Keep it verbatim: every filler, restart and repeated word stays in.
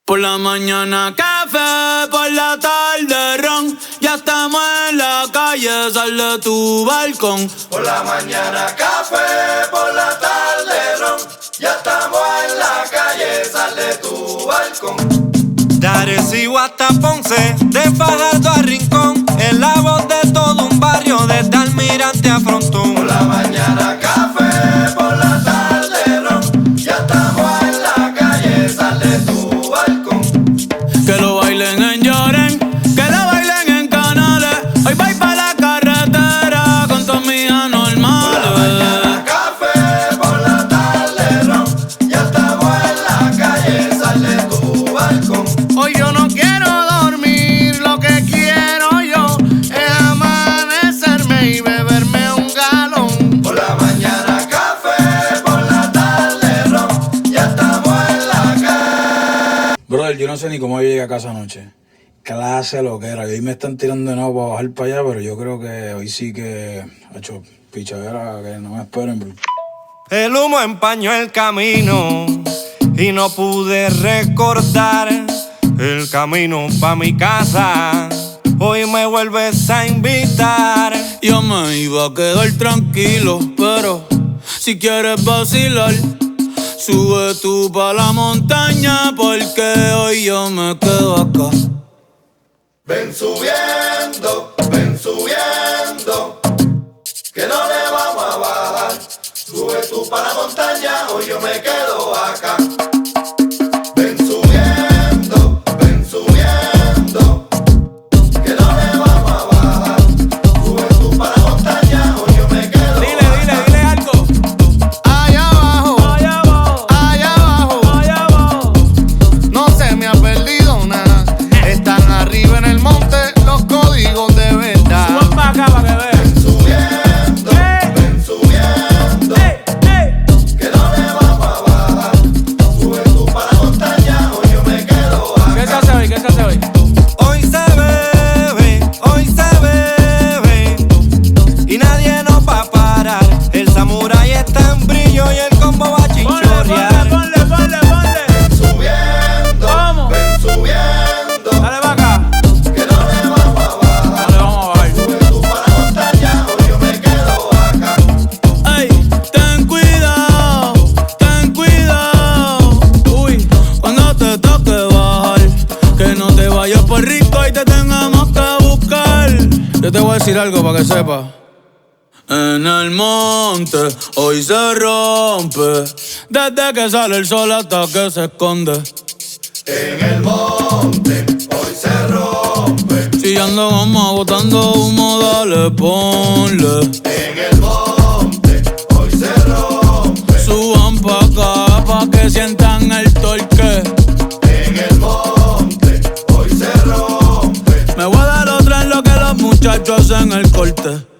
Por la mañana café, por la tarde ron. Ya estamos en la calle, sal de tu balcón. Por la mañana café, por la tarde ron. Ya estamos en la calle, sal de tu balcón. De Arecibo hasta Ponce, de Fajardo a Rincón, es la voz de todo un barrio, desde Almirante a Frontón. Por la mañana café, por la tarde ron. Ya estamos en la calle, sal de tu balcón. Que lo bailen en Lloren, que lo bailen en Canales. Hoy voy pa' la carretera con todas mis anormales. Por la mañana café, por la tarde ron. Ya estamos en la calle, sal de tu balcón. Hoy yo no quiero dormir, lo que quiero yo es amanecerme y beberme un galón. Por la mañana café, por la tarde ron. Ya estamos en la calle. Brother, yo no sé ni cómo yo llegué a casa anoche. Clase lo que era. Y hoy me están tirando de nuevo para bajar para allá, pero yo creo que hoy sí que ha hecho pichadera, que no me esperen, bro. El humo empañó el camino y no pude recordar el camino pa' mi casa. Hoy me vuelves a invitar. Yo me iba a quedar tranquilo, pero si quieres vacilar, sube tú pa' la montaña, porque hoy yo me quedo acá. Ven subiendo, ven subiendo, que no le vamos a bajar. Sube tú para la montaña, hoy yo me quedo acá. Ven subiendo, ven subiendo, que no le vamos a bajar. Sube tú para la montaña, hoy yo me quedo Dile, acá. dile, dile algo. Allá abajo, Allá abajo, allá abajo, allá abajo. no se me ha perdido nada. Están arriba en el monte los códigos de verdad. Suban pa' acá pa' que vean. Ven subiendo, Ey. ven subiendo, Ey, ey. que no le vamos a bajar. Sube tú para la montaña, hoy yo me quedo ¿Qué se acá. hace hoy? ¿Qué se hace hoy? Hoy se bebe, hoy se bebe y nadie nos va a parar. El samurái está en brillo y el combo va a Ponle, ponle, chinchorrear. ponle, ponle, ponle. Ven subiendo, Vamos. ven subiendo, Dale pa' acá. que no le vamos a bajar. Dale, vamos a bajar. Sube tú para la montaña, hoy yo me quedo acá. Ey, ten cuidado, ten cuidado. Uy, cuando te toque bajar, que no te vayas por rico y te tengamos que buscar. Yo te voy a decir algo para que sepas. En el monte hoy se rompe, desde que sale el sol hasta que se esconde. En el monte, hoy se rompe. Si ando goma botando humo, dale, ponle. En el monte, hoy se rompe. Suban pa' acá pa' que sientan el torque. En el monte, hoy se rompe. Me voy a dar otra en lo que los muchachos hacen el corte.